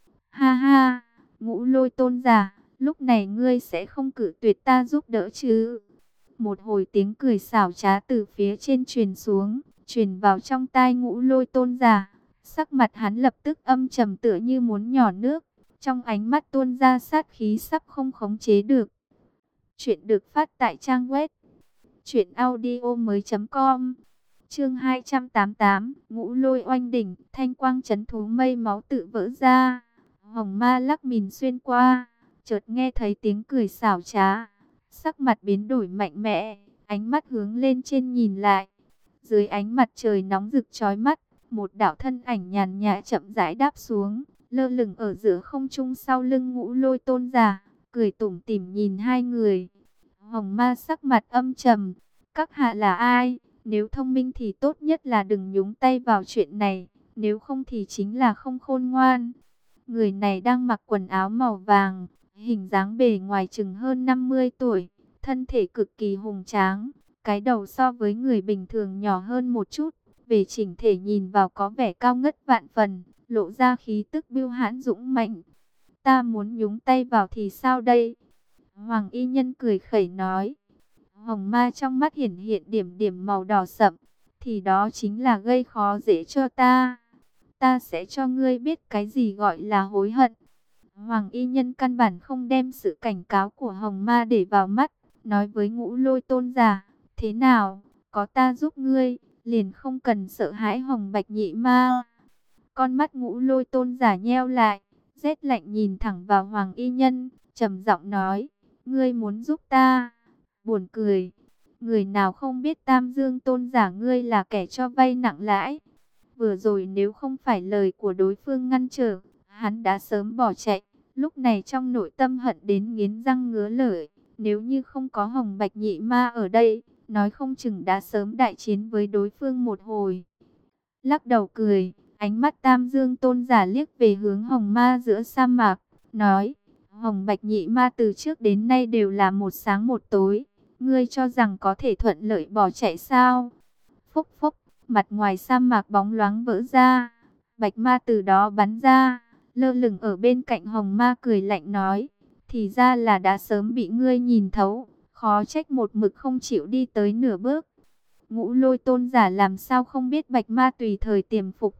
A: Ha ha, Ngũ Lôi tôn giả, lúc này ngươi sẽ không cự tuyệt ta giúp đỡ chứ? Một hồi tiếng cười xảo trá từ phía trên truyền xuống, truyền vào trong tai Ngũ Lôi tôn giả. Sắc mặt hắn lập tức âm trầm tựa như muốn nhỏ nước, trong ánh mắt tuôn ra sát khí sắp không khống chế được. Chuyện được phát tại trang web truyện audio mới chấm com. Chương hai trăm tám mươi tám, Ngũ Lôi oanh đỉnh, thanh quang chấn thú mây máu tự vỡ ra. Hồng Ma lắc mình xuyên qua, chợt nghe thấy tiếng cười xảo trá, sắc mặt biến đổi mạnh mẽ, ánh mắt hướng lên trên nhìn lại. Dưới ánh mặt trời nóng rực chói mắt, một đạo thân ảnh nhàn nhã chậm rãi đáp xuống, lơ lửng ở giữa không trung sau lưng Ngũ Lôi tôn giả, cười tủm tỉm nhìn hai người. Hồng Ma sắc mặt âm trầm, các hạ là ai? Nếu thông minh thì tốt nhất là đừng nhúng tay vào chuyện này, nếu không thì chính là không khôn ngoan. Người này đang mặc quần áo màu vàng, hình dáng bề ngoài chừng hơn năm mươi tuổi, thân thể cực kỳ hùng tráng, cái đầu so với người bình thường nhỏ hơn một chút, về chỉnh thể nhìn vào có vẻ cao ngất vạn phần, lộ ra khí tức bưu hãn dũng mạnh. Ta muốn nhúng tay vào thì sao đây? Hoàng y nhân cười khẩy nói. Hồng Ma trong mắt hiển hiện điểm điểm màu đỏ sậm, thì đó chính là gây khó dễ cho ta. Ta sẽ cho ngươi biết cái gì gọi là hối hận. Hoàng y nhân căn bản không đem sự cảnh cáo của Hồng Ma để vào mắt, nói với Ngũ Lôi tôn giả, thế nào, có ta giúp ngươi, liền không cần sợ hãi Hồng Bạch Nhị Ma. Con mắt Ngũ Lôi tôn giả nheo lại, rét lạnh nhìn thẳng vào Hoàng y nhân, trầm giọng nói, ngươi muốn giúp ta? Buồn cười, người nào không biết Tam Dương tôn giả ngươi là kẻ cho vay nặng lãi. Vừa rồi nếu không phải lời của đối phương ngăn trở, hắn đã sớm bỏ chạy. Lúc này trong nội tâm hận đến nghiến răng ngứa lợi. Nếu như không có Hồng Bạch Nhị Ma ở đây, nói không chừng đã sớm đại chiến với đối phương một hồi. Lắc đầu cười, ánh mắt Tam Dương tôn giả liếc về hướng Hồng Ma giữa sa mạc, nói, Hồng Bạch Nhị Ma từ trước đến nay đều là một sáng một tối. Ngươi cho rằng có thể thuận lợi bỏ chạy sao? Phúc phúc, mặt ngoài sa mạc bóng loáng vỡ ra. Bạch ma từ đó bắn ra, lơ lửng ở bên cạnh hồng ma cười lạnh nói, thì ra là đã sớm bị ngươi nhìn thấu, khó trách một mực không chịu đi tới nửa bước. Ngũ Lôi tôn giả làm sao không biết bạch ma tùy thời tiềm phục.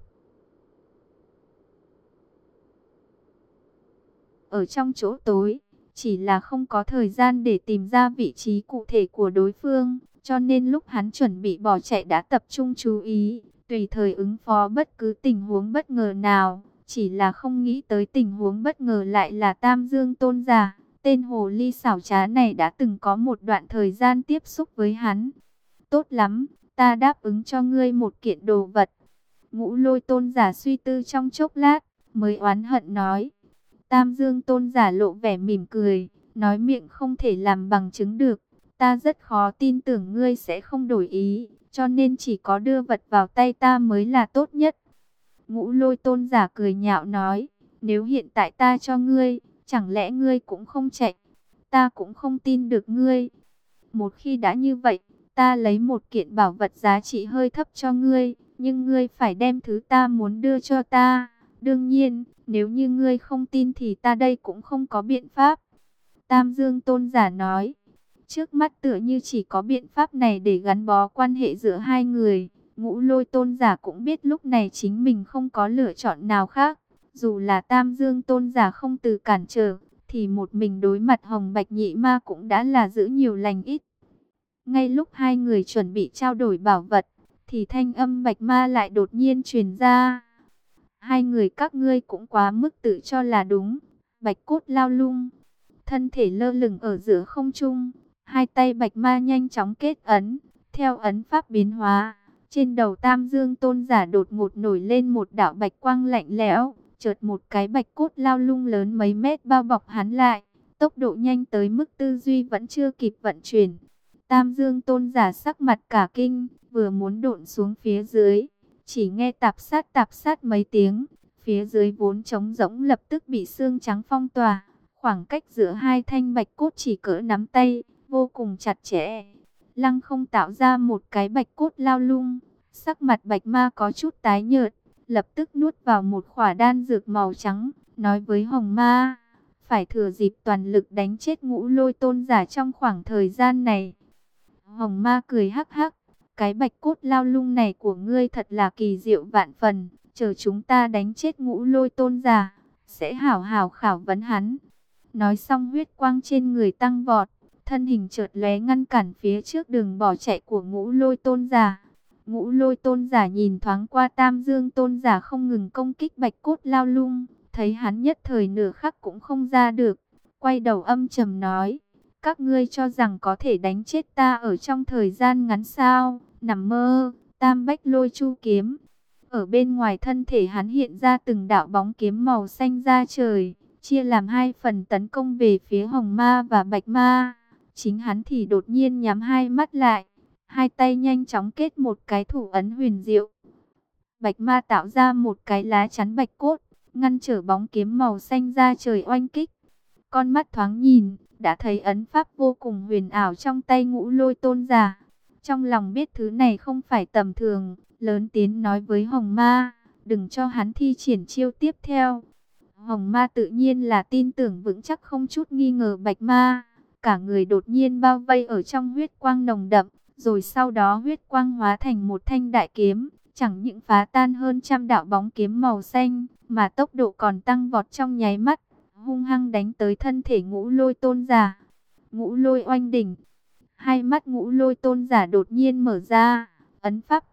A: Ở trong chỗ tối, chỉ là không có thời gian để tìm ra vị trí cụ thể của đối phương, cho nên lúc hắn chuẩn bị bỏ chạy đã tập trung chú ý, tùy thời ứng phó bất cứ tình huống bất ngờ nào. Chỉ là không nghĩ tới tình huống bất ngờ lại là Tam Dương tôn giả. Tên hồ ly xảo trá này đã từng có một đoạn thời gian tiếp xúc với hắn. Tốt lắm, ta đáp ứng cho ngươi một kiện đồ vật. Ngũ Lôi tôn giả suy tư trong chốc lát, mới oán hận nói. Tam Dương tôn giả lộ vẻ mỉm cười, nói miệng không thể làm bằng chứng được. Ta rất khó tin tưởng ngươi sẽ không đổi ý, cho nên chỉ có đưa vật vào tay ta mới là tốt nhất. Ngũ Lôi tôn giả cười nhạo nói, nếu hiện tại ta cho ngươi, chẳng lẽ ngươi cũng không chạy? Ta cũng không tin được ngươi. Một khi đã như vậy, ta lấy một kiện bảo vật giá trị hơi thấp cho ngươi, nhưng ngươi phải đem thứ ta muốn đưa cho ta. Đương nhiên, nếu như ngươi không tin thì ta đây cũng không có biện pháp. Tam Dương tôn giả nói, trước mắt tựa như chỉ có biện pháp này để gắn bó quan hệ giữa hai người. Ngũ Lôi tôn giả cũng biết lúc này chính mình không có lựa chọn nào khác. Dù là Tam Dương tôn giả không từ cản trở, thì một mình đối mặt Hồng Bạch Nhị Ma cũng đã là giữ nhiều lành ít. Ngay lúc hai người chuẩn bị trao đổi bảo vật, thì thanh âm Bạch Ma lại đột nhiên truyền ra. Hai người các ngươi cũng quá mức tự cho là đúng. Bạch cốt lao lung, thân thể lơ lửng ở giữa không trung, hai tay Bạch Ma nhanh chóng kết ấn, theo ấn pháp biến hóa. Trên đầu Tam Dương tôn giả đột ngột nổi lên một đạo bạch quang lạnh lẽo, chợt một cái bạch cốt lao lung lớn mấy mét bao bọc hắn lại, tốc độ nhanh tới mức tư duy vẫn chưa kịp vận chuyển. Tam Dương tôn giả sắc mặt cả kinh, vừa muốn độn xuống phía dưới, chỉ nghe tạp sát tạp sát mấy tiếng, phía dưới vốn trống rỗng lập tức bị xương trắng phong tỏa, khoảng cách giữa hai thanh bạch cốt chỉ cỡ nắm tay, vô cùng chặt chẽ. Lăng không tạo ra một cái bạch cốt lao lung, sắc mặt Bạch Ma có chút tái nhợt, lập tức nuốt vào một khỏa đan dược màu trắng, nói với Hồng Ma, phải thừa dịp toàn lực đánh chết Ngũ Lôi tôn giả trong khoảng thời gian này. Hồng Ma cười hắc hắc, cái bạch cốt lao lung này của ngươi thật là kỳ diệu vạn phần, chờ chúng ta đánh chết Ngũ Lôi tôn giả, sẽ hảo hảo khảo vấn hắn. Nói xong huyết quang trên người tăng vọt, thân hình chợt lóe ngăn cản phía trước đường bỏ chạy của Ngũ Lôi tôn giả. Ngũ Lôi tôn giả nhìn thoáng qua Tam Dương tôn giả không ngừng công kích bạch cốt lao lung, thấy hắn nhất thời nửa khắc cũng không ra được, quay đầu âm trầm nói, các ngươi cho rằng có thể đánh chết ta ở trong thời gian ngắn sao? Nằm mơ. Tam Bách Lôi Chu kiếm. Ở bên ngoài thân thể hắn hiện ra từng đạo bóng kiếm màu xanh ra trời, chia làm hai phần tấn công về phía Hồng Ma và Bạch Ma. Chính hắn thì đột nhiên nhắm hai mắt lại, hai tay nhanh chóng kết một cái thủ ấn huyền diệu. Bạch Ma tạo ra một cái lá chắn bạch cốt, ngăn trở bóng kiếm màu xanh ra trời oanh kích. Con mắt thoáng nhìn, đã thấy ấn pháp vô cùng huyền ảo trong tay Ngũ Lôi tôn giả. Trong lòng biết thứ này không phải tầm thường, lớn tiếng nói với Hồng Ma, đừng cho hắn thi triển chiêu tiếp theo. Hồng Ma tự nhiên là tin tưởng vững chắc không chút nghi ngờ Bạch Ma, cả người đột nhiên bao vây ở trong huyết quang nồng đậm, rồi sau đó huyết quang hóa thành một thanh đại kiếm, chẳng những phá tan hơn trăm đạo bóng kiếm màu xanh, mà tốc độ còn tăng vọt trong nháy mắt, hung hăng đánh tới thân thể Ngũ Lôi tôn giả. Ngũ Lôi oanh đỉnh, hai mắt Ngũ Lôi tôn giả đột nhiên mở ra, ấn pháp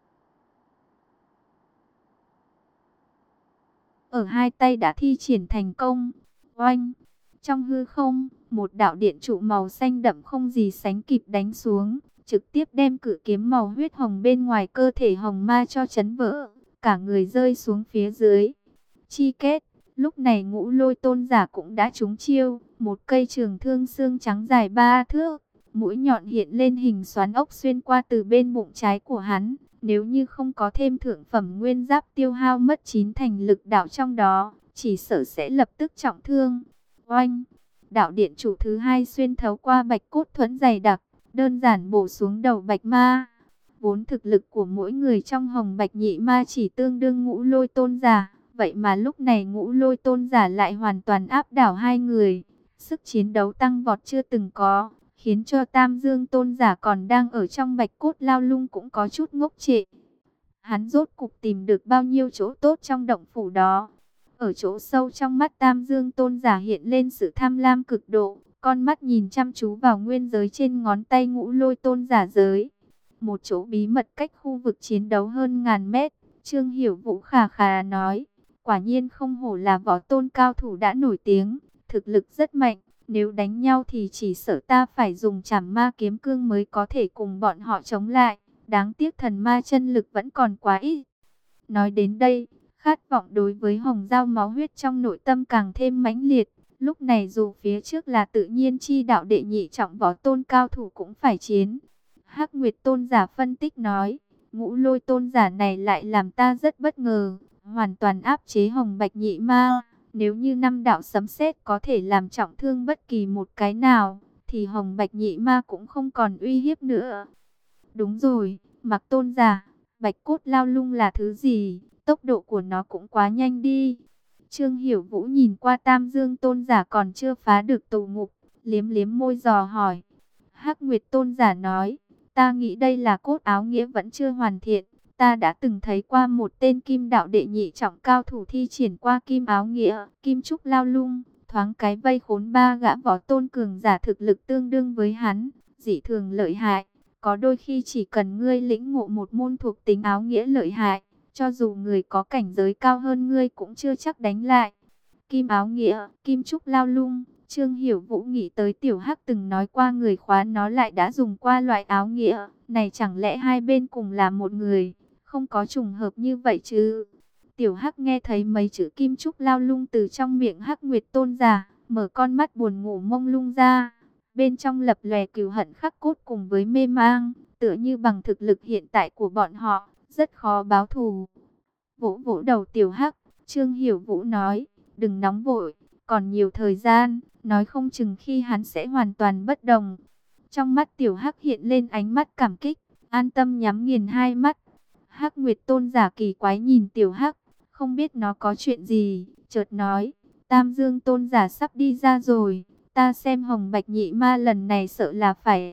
A: ở hai tay đã thi triển thành công. Oanh! Trong hư không, một đạo điện trụ màu xanh đậm không gì sánh kịp đánh xuống, trực tiếp đem cự kiếm màu huyết hồng bên ngoài cơ thể Hồng Ma cho chấn vỡ, cả người rơi xuống phía dưới. Chi kết, lúc này Ngũ Lôi tôn giả cũng đã trúng chiêu, một cây trường thương xương trắng dài ba thước, mũi nhọn hiện lên hình xoắn ốc xuyên qua từ bên bụng trái của hắn. Nếu như không có thêm thượng phẩm nguyên giáp tiêu hao mất chín thành lực đạo trong đó, chỉ sợ sẽ lập tức trọng thương. Oanh! Đạo điện chủ thứ hai xuyên thấu qua bạch cốt thuẫn dày đặc, đơn giản bổ xuống đầu Bạch Ma. Vốn thực lực của mỗi người trong Hồng Bạch Nhị Ma chỉ tương đương Ngũ Lôi Tôn giả, vậy mà lúc này Ngũ Lôi Tôn giả lại hoàn toàn áp đảo hai người. Sức chiến đấu tăng vọt chưa từng có, khiến cho Tam Dương Tôn giả còn đang ở trong Bạch Cốt Lao Lung cũng có chút ngốc trệ. Hắn rốt cục tìm được bao nhiêu chỗ tốt trong động phủ đó. Ở chỗ sâu trong mắt Tam Dương Tôn giả hiện lên sự tham lam cực độ, con mắt nhìn chăm chú vào nguyên giới trên ngón tay Ngũ Lôi Tôn giả giới. Một chỗ bí mật cách khu vực chiến đấu hơn ngàn mét, Trương Hiểu Vũ khà khà nói, quả nhiên không hổ là võ tôn cao thủ đã nổi tiếng, thực lực rất mạnh, nếu đánh nhau thì chỉ sợ ta phải dùng Trảm Ma kiếm cương mới có thể cùng bọn họ chống lại, đáng tiếc thần ma chân lực vẫn còn quá ít. Nói đến đây, khát vọng đối với hồng dao máu huyết trong nội tâm càng thêm mãnh liệt, lúc này dù phía trước là tự nhiên chi đạo đệ nhị trọng võ tôn cao thủ cũng phải chiến. Hắc Nguyệt Tôn giả phân tích nói, Ngũ Lôi Tôn giả này lại làm ta rất bất ngờ, hoàn toàn áp chế Hồng Bạch Nhị Ma. Nếu như năm đạo sấm sét có thể làm trọng thương bất kỳ một cái nào, thì Hồng Bạch Nhị Ma cũng không còn uy hiếp nữa. Đúng rồi, Mặc Tôn giả, Bạch Cốt Lao Lung là thứ gì? Tốc độ của nó cũng quá nhanh đi. Trương Hiểu Vũ nhìn qua Tam Dương Tôn giả còn chưa phá được tù ngục, liếm liếm môi dò hỏi. Hắc Nguyệt Tôn giả nói, ta nghĩ đây là cốt áo nghĩa vẫn chưa hoàn thiện. Ta đã từng thấy qua một tên kim đạo đệ nhị trọng cao thủ thi triển qua kim áo nghĩa, kim trúc lao lung, thoáng cái vây khốn ba gã võ tôn cường giả thực lực tương đương với hắn, dị thường lợi hại. Có đôi khi chỉ cần ngươi lĩnh ngộ một môn thuộc tính áo nghĩa lợi hại, cho dù người có cảnh giới cao hơn ngươi cũng chưa chắc đánh lại. Kim áo nghĩa, kim trúc lao lung. Trương Hiểu Vũ nghĩ tới Tiểu Hắc từng nói qua người khóa nó lại đã dùng qua loại áo nghĩa này, chẳng lẽ hai bên cùng là một người, không có trùng hợp như vậy chứ? Tiểu Hắc nghe thấy mấy chữ kim trúc lao lung từ trong miệng Hắc Nguyệt Tôn giả, mở con mắt buồn ngủ mông lung ra, bên trong lập lòe cừu hận khắc cốt cùng với mê mang, tựa như bằng thực lực hiện tại của bọn họ, rất khó báo thù. Vỗ vỗ đầu Tiểu Hắc, Trương Hiểu Vũ nói, đừng nóng vội, còn nhiều thời gian, nói không chừng khi hắn sẽ hoàn toàn bất đồng. Trong mắt Tiểu Hắc hiện lên ánh mắt cảm kích, an tâm nhắm nghiền hai mắt. Hắc Nguyệt Tôn giả kỳ quái nhìn Tiểu Hắc, không biết nó có chuyện gì, chợt nói, Tam Dương Tôn giả sắp đi ra rồi, ta xem Hồng Bạch Nhị Ma lần này sợ là phải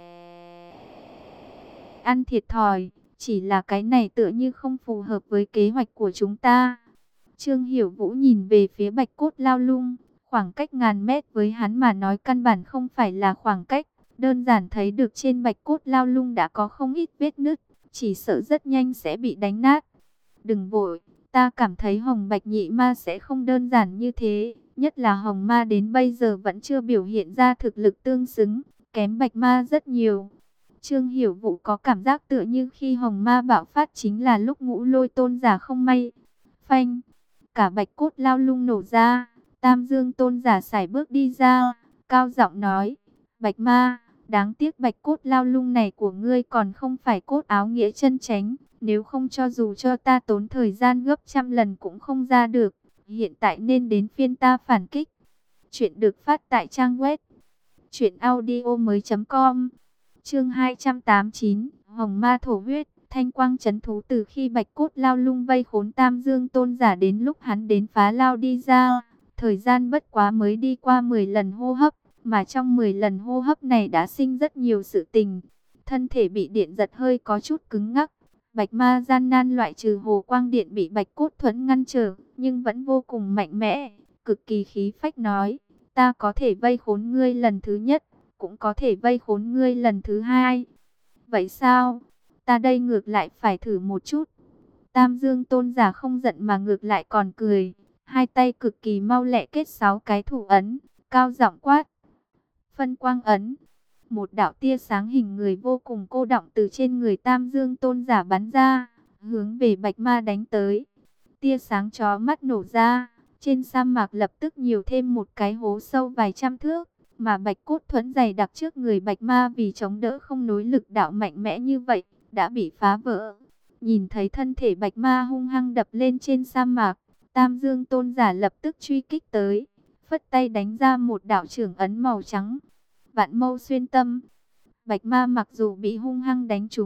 A: ăn thiệt thòi, chỉ là cái này tựa như không phù hợp với kế hoạch của chúng ta. Trương Hiểu Vũ nhìn về phía Bạch Cốt Lao Lung, khoảng cách ngàn mét với hắn mà nói căn bản không phải là khoảng cách, đơn giản thấy được trên Bạch Cốt Lao Lung đã có không ít vết nứt, chỉ sợ rất nhanh sẽ bị đánh nát. Đừng vội, ta cảm thấy Hồng Bạch Nhị Ma sẽ không đơn giản như thế, nhất là Hồng Ma đến bây giờ vẫn chưa biểu hiện ra thực lực tương xứng, kém Bạch Ma rất nhiều. Trương Hiểu Vũ có cảm giác tựa như khi Hồng Ma bạo phát chính là lúc Ngũ Lôi Tôn giả không may. Phanh, cả Bạch Cốt Lao Lung nổ ra, Tam Dương Tôn giả sải bước đi ra, cao giọng nói, Bạch Ma, đáng tiếc Bạch Cốt Lao Lung này của ngươi còn không phải cốt áo nghĩa chân chánh, nếu không cho dù cho ta tốn thời gian gấp trăm lần cũng không ra được, hiện tại nên đến phiên ta phản kích. Chuyện được phát tại trang web truyện audio mới chấm com. Chương hai trăm tám mươi chín, Hồng Ma thổ huyết. Thanh quang chấn thú. Từ khi Bạch Cốt Lao Lung vây khốn Tam Dương Tôn giả đến lúc hắn đến phá lao đi ra, thời gian bất quá mới đi qua mười lần hô hấp, mà trong mười lần hô hấp này đã sinh rất nhiều sự tình. Thân thể bị điện giật hơi có chút cứng ngắc, Bạch Ma gian nan loại trừ hồ quang điện bị Bạch Cốt Thuẫn ngăn trở, nhưng vẫn vô cùng mạnh mẽ, cực kỳ khí phách nói, ta có thể vây khốn ngươi lần thứ nhất, cũng có thể vây khốn ngươi lần thứ hai. Vậy sao? Ta đây ngược lại phải thử một chút. Tam Dương Tôn giả không giận mà ngược lại còn cười, hai tay cực kỳ mau lẹ kết sáu cái thủ ấn, cao giọng quát. Phân quang ấn. Một đạo tia sáng hình người vô cùng cô đọng từ trên người Tam Dương Tôn giả bắn ra, hướng về Bạch Ma đánh tới. Tia sáng chói mắt nổ ra, trên sa mạc lập tức nhiều thêm một cái hố sâu vài trăm thước, mà Bạch Cốt Thuẫn dày đặc trước người Bạch Ma vì chống đỡ không nối lực đạo mạnh mẽ như vậy, đã bị phá vỡ. Nhìn thấy thân thể Bạch Ma hung hăng đập lên trên sa mạc, Tam Dương Tôn giả lập tức truy kích tới, phất tay đánh ra một đạo trưởng ấn màu trắng. Vạn mâu xuyên tâm. Bạch Ma mặc dù bị hung hăng đánh trúng,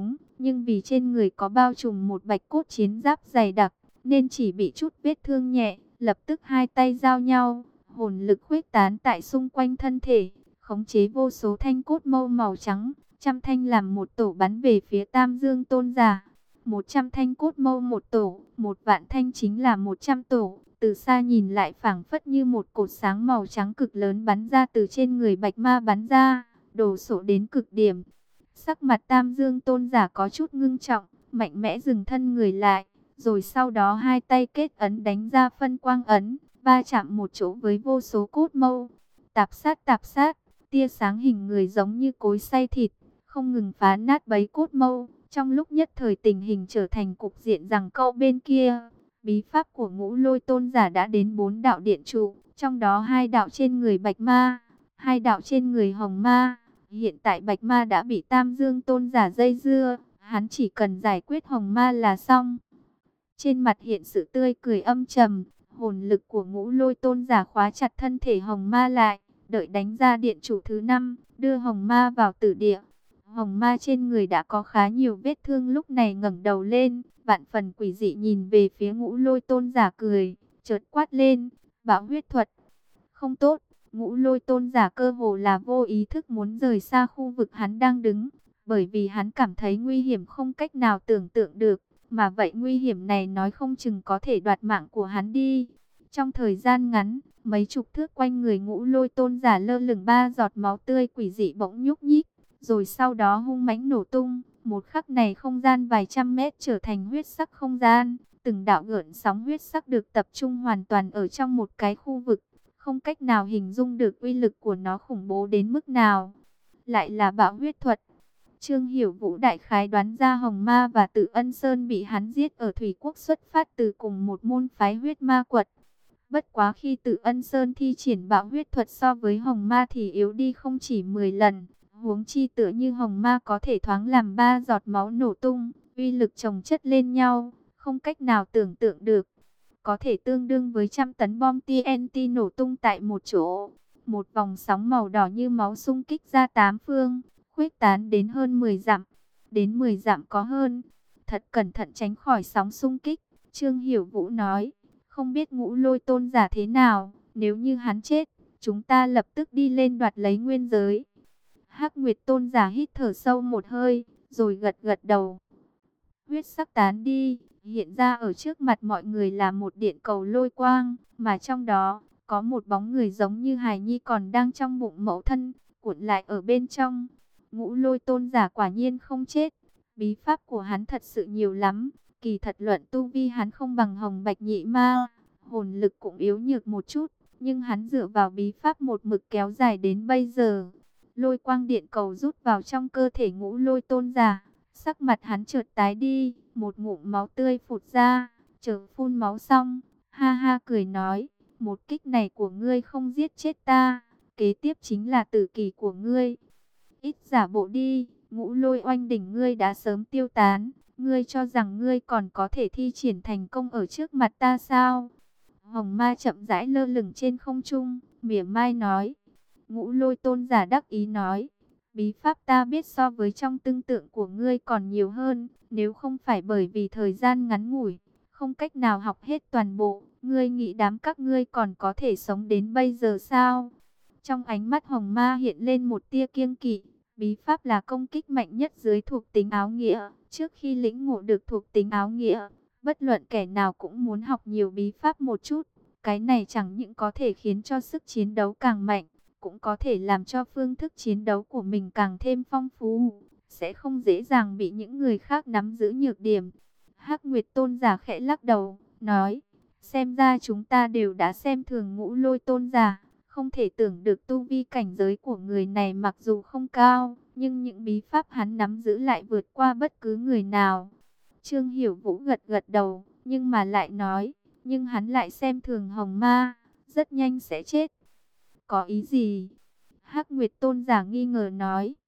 A: nhưng vì trên người có bao trùm một bạch cốt chiến giáp dày đặc, nên chỉ bị chút vết thương nhẹ. Lập tức hai tay giao nhau, hồn lực khuếch tán tại xung quanh thân thể, khống chế vô số thanh cốt mâu màu trắng, trăm thanh làm một tổ bắn về phía Tam Dương Tôn giả. Một trăm thanh cốt mâu một tổ, một vạn thanh chính là một trăm tổ. Từ xa nhìn lại phảng phất như một cột sáng màu trắng cực lớn bắn ra từ trên người bạch ma bắn ra, đồ sộ đến cực điểm. Sắc mặt Tam Dương Tôn giả có chút ngưng trọng, mạnh mẽ dừng thân người lại, rồi sau đó hai tay kết ấn đánh ra phân quang ấn, va chạm một chỗ với vô số cốt mâu. Tạp sát tạp sát, tia sáng hình người giống như cối xay thịt, không ngừng phá nát bấy cốt mâu. Trong lúc nhất thời tình hình trở thành cục diện giằng co bên kia. Bí pháp của Ngũ Lôi Tôn giả đã đến bốn đạo điện trụ, trong đó hai đạo trên người bạch ma, hai đạo trên người hồng ma. Hiện tại bạch ma đã bị Tam Dương Tôn giả dây dưa, hắn chỉ cần giải quyết hồng ma là xong. Trên mặt hiện sự tươi cười âm trầm, hồn lực của Ngũ Lôi Tôn giả khóa chặt thân thể hồng ma lại, đợi đánh ra điện chủ thứ năm, đưa hồng ma vào tử địa. Hồng ma trên người đã có khá nhiều vết thương, lúc này ngẩng đầu lên, vạn phần quỷ dị nhìn về phía Ngũ Lôi Tôn giả cười, chợt quát lên, bão huyết thuật. Không tốt, Ngũ Lôi Tôn giả cơ hồ là vô ý thức muốn rời xa khu vực hắn đang đứng, bởi vì hắn cảm thấy nguy hiểm không cách nào tưởng tượng được, mà vậy nguy hiểm này nói không chừng có thể đoạt mạng của hắn đi. Trong thời gian ngắn, mấy chục thước quanh người Ngũ Lôi Tôn giả lơ lửng ba giọt máu tươi quỷ dị bỗng nhúc nhích, rồi sau đó hung mãnh nổ tung. Một khắc này không gian vài trăm mét trở thành huyết sắc không gian, từng đạo gợn sóng huyết sắc được tập trung hoàn toàn ở trong một cái khu vực, không cách nào hình dung được uy lực của nó khủng bố đến mức nào. Lại là bão huyết thuật. Trương Hiểu Vũ đại khái đoán ra Hồng Ma và Tự Ân Sơn bị hắn giết ở Thủy Quốc xuất phát từ cùng một môn phái huyết ma quật. Bất quá khi Tự Ân Sơn thi triển bão huyết thuật so với Hồng Ma thì yếu đi không chỉ mười lần. Huống chi tựa như hồng ma có thể thoáng làm ba giọt máu nổ tung, uy lực chồng chất lên nhau, không cách nào tưởng tượng được. Có thể tương đương với trăm tấn bom tê en tê nổ tung tại một chỗ. Một vòng sóng màu đỏ như máu xung kích ra tám phương, khuếch tán đến hơn mười dặm. Đến mười dặm có hơn. Thật cẩn thận tránh khỏi sóng xung kích, Trương Hiểu Vũ nói. Không biết Ngũ Lôi Tôn giả thế nào, nếu như hắn chết, chúng ta lập tức đi lên đoạt lấy nguyên giới. Hắc Nguyệt Tôn giả hít thở sâu một hơi, rồi gật gật đầu. Huyết sắc tán đi, hiện ra ở trước mặt mọi người là một điện cầu lôi quang, mà trong đó có một bóng người giống như hài nhi còn đang trong bụng mẫu thân, cuộn lại ở bên trong. Ngũ Lôi Tôn giả quả nhiên không chết, bí pháp của hắn thật sự nhiều lắm, kỳ thật luận tu vi hắn không bằng Hồng Bạch Nhị Ma, hồn lực cũng yếu nhược một chút, nhưng hắn dựa vào bí pháp một mực kéo dài đến bây giờ. Lôi quang điện cầu rút vào trong cơ thể Ngũ Lôi Tôn giả, sắc mặt hắn chợt tái đi, một ngụm máu tươi phụt ra, chờ phun máu xong, ha ha cười nói, một kích này của ngươi không giết chết ta, kế tiếp chính là tử kỳ của ngươi. Ít giả bộ đi, Ngũ Lôi oanh đỉnh ngươi đã sớm tiêu tán, ngươi cho rằng ngươi còn có thể thi triển thành công ở trước mặt ta sao? Hồng Ma chậm rãi lơ lửng trên không trung, mỉa mai nói. Ngũ Lôi Tôn giả đắc ý nói, bí pháp ta biết so với trong tưởng tượng của ngươi còn nhiều hơn, nếu không phải bởi vì thời gian ngắn ngủi, không cách nào học hết toàn bộ, ngươi nghĩ đám các ngươi còn có thể sống đến bây giờ sao? Trong ánh mắt Hồng Ma hiện lên một tia kiêng kỵ, bí pháp là công kích mạnh nhất dưới thuộc tính áo nghĩa, trước khi lĩnh ngộ được thuộc tính áo nghĩa, bất luận kẻ nào cũng muốn học nhiều bí pháp một chút, cái này chẳng những có thể khiến cho sức chiến đấu càng mạnh, cũng có thể làm cho phương thức chiến đấu của mình càng thêm phong phú, sẽ không dễ dàng bị những người khác nắm giữ nhược điểm. Hắc Nguyệt Tôn giả khẽ lắc đầu, nói, xem ra chúng ta đều đã xem thường Ngũ Lôi Tôn giả, không thể tưởng được tu vi cảnh giới của người này mặc dù không cao, nhưng những bí pháp hắn nắm giữ lại vượt qua bất cứ người nào. Trương Hiểu Vũ gật gật đầu, nhưng mà lại nói, nhưng hắn lại xem thường Hồng Ma, rất nhanh sẽ chết. Có ý gì? Hắc Nguyệt Tôn giả nghi ngờ nói.